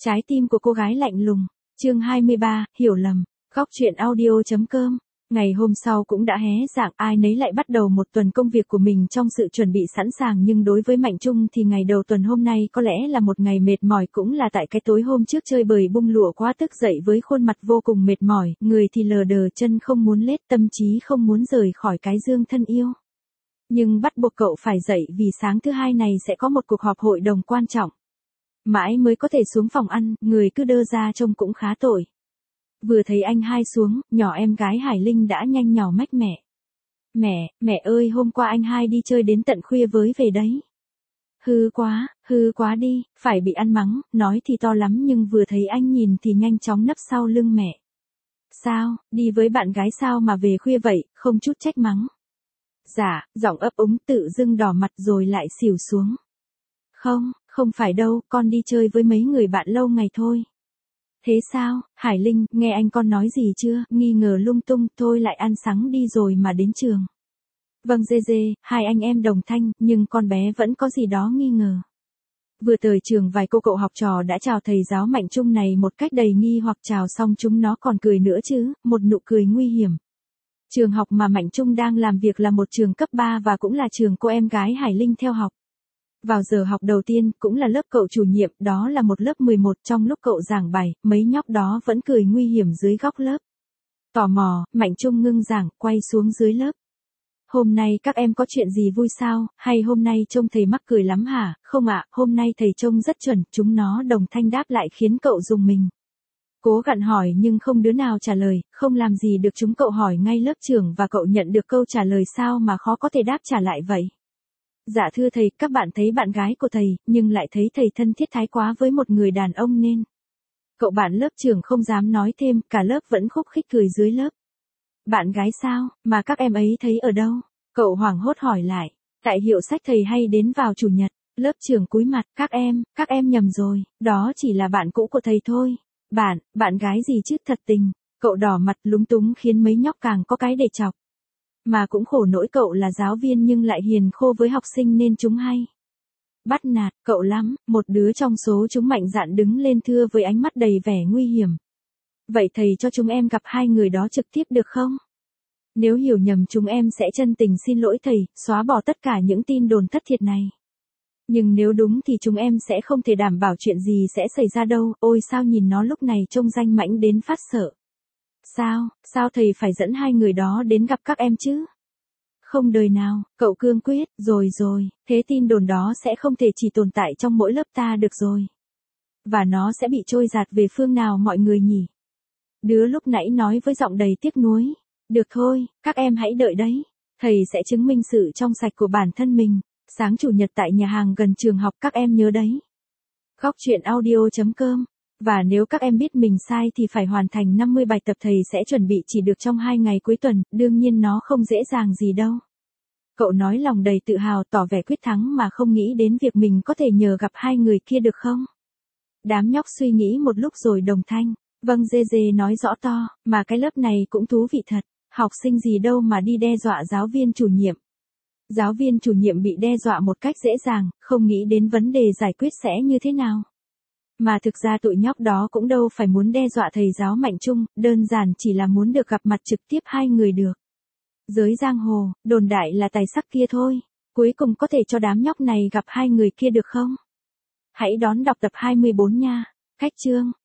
Trái tim của cô gái lạnh lùng. Chương 23, hiểu lầm. Góc truyện audio.com. Ngày hôm sau cũng đã hé rạng, ai nấy lại bắt đầu một tuần công việc của mình trong sự chuẩn bị sẵn sàng, nhưng đối với Mạnh Trung thì ngày đầu tuần hôm nay có lẽ là một ngày mệt mỏi, cũng là tại cái tối hôm trước chơi bời bung lụa quá, thức dậy với khuôn mặt vô cùng mệt mỏi, người thì lờ đờ, chân không muốn lết, tâm trí không muốn rời khỏi cái giường thân yêu. Nhưng bắt buộc cậu phải dậy vì sáng thứ hai này sẽ có một cuộc họp hội đồng quan trọng. Mãi mới có thể xuống phòng ăn, người cứ đơ ra trông cũng khá tội. Vừa thấy anh hai xuống, nhỏ em gái Hải Linh đã nhanh nhỏ mách mẹ. Mẹ ơi, hôm qua anh hai đi chơi đến tận khuya với về đấy. Hư quá đi, phải bị ăn mắng, nói thì to lắm nhưng vừa thấy anh nhìn thì nhanh chóng nấp sau lưng mẹ. Sao, đi với bạn gái sao mà về khuya vậy, không chút trách mắng. Dạ, giọng ấp úng, tự dưng đỏ mặt rồi lại xỉu xuống. Không phải đâu, con đi chơi với mấy người bạn lâu ngày thôi. Thế sao, Hải Linh, nghe anh con nói gì chưa, nghi ngờ lung tung, thôi lại ăn sáng đi rồi mà đến trường. Vâng dê, hai anh em đồng thanh, nhưng con bé vẫn có gì đó nghi ngờ. Vừa tới trường vài cô cậu học trò đã chào thầy giáo Mạnh Trung này một cách đầy nghi hoặc, chào xong chúng nó còn cười nữa chứ, một nụ cười nguy hiểm. Trường học mà Mạnh Trung đang làm việc là một trường cấp 3 và cũng là trường cô em gái Hải Linh theo học. Vào giờ học đầu tiên, cũng là lớp cậu chủ nhiệm, đó là một lớp 11, trong lúc cậu giảng bài, mấy nhóc đó vẫn cười nguy hiểm dưới góc lớp. Tò mò, Mạnh Trung ngưng giảng, quay xuống dưới lớp. Hôm nay các em có chuyện gì vui sao, hay hôm nay trông thầy mắc cười lắm hả? Không ạ, hôm nay thầy trông rất chuẩn, chúng nó đồng thanh đáp lại khiến cậu rùng mình. Cố gắng hỏi nhưng không đứa nào trả lời, không làm gì được chúng cậu hỏi ngay lớp trưởng và cậu nhận được câu trả lời sao mà khó có thể đáp trả lại vậy. Dạ thưa thầy, các bạn thấy bạn gái của thầy, nhưng lại thấy thầy thân thiết thái quá với một người đàn ông nên. Cậu bạn lớp trưởng không dám nói thêm, cả lớp vẫn khúc khích cười dưới lớp. Bạn gái sao, mà các em ấy thấy ở đâu? Cậu hoảng hốt hỏi lại. Tại hiệu sách thầy hay đến vào chủ nhật. Lớp trưởng cúi mặt, các em nhầm rồi, đó chỉ là bạn cũ của thầy thôi. Bạn gái gì chứ, thật tình. Cậu đỏ mặt lúng túng khiến mấy nhóc càng có cái để chọc. Mà cũng khổ nỗi cậu là giáo viên nhưng lại hiền khô với học sinh nên chúng hay bắt nạt cậu lắm. Một đứa trong số chúng mạnh dạn đứng lên thưa với ánh mắt đầy vẻ nguy hiểm. Vậy thầy cho chúng em gặp hai người đó trực tiếp được không? Nếu hiểu nhầm chúng em sẽ chân tình xin lỗi thầy, xóa bỏ tất cả những tin đồn thất thiệt này. Nhưng nếu đúng thì chúng em sẽ không thể đảm bảo chuyện gì sẽ xảy ra đâu. Ôi sao nhìn nó lúc này trông danh mãnh đến phát sợ. Sao thầy phải dẫn hai người đó đến gặp các em chứ? Không đời nào, cậu cương quyết, rồi, thế tin đồn đó sẽ không thể chỉ tồn tại trong mỗi lớp ta được rồi. Và nó sẽ bị trôi dạt về phương nào mọi người nhỉ? Đứa lúc nãy nói với giọng đầy tiếc nuối. Được thôi, các em hãy đợi đấy. Thầy sẽ chứng minh sự trong sạch của bản thân mình. Sáng chủ nhật tại nhà hàng gần trường học, các em nhớ đấy. Góc truyện audio.com. Và nếu các em biết mình sai thì phải hoàn thành 50 bài tập thầy sẽ chuẩn bị chỉ được trong 2 ngày cuối tuần, đương nhiên nó không dễ dàng gì đâu. Cậu nói lòng đầy tự hào, tỏ vẻ quyết thắng mà không nghĩ đến việc mình có thể nhờ gặp hai người kia được không? Đám nhóc suy nghĩ một lúc rồi đồng thanh. Vâng dê nói rõ to, mà cái lớp này cũng thú vị thật, học sinh gì đâu mà đi đe dọa giáo viên chủ nhiệm. Giáo viên chủ nhiệm bị đe dọa một cách dễ dàng, không nghĩ đến vấn đề giải quyết sẽ như thế nào. Mà thực ra tụi nhóc đó cũng đâu phải muốn đe dọa thầy giáo Mạnh Trung, đơn giản chỉ là muốn được gặp mặt trực tiếp hai người được. Giới giang hồ, đồn đại là tài sắc kia thôi, cuối cùng có thể cho đám nhóc này gặp hai người kia được không? Hãy đón đọc tập 24 nha. Cách chương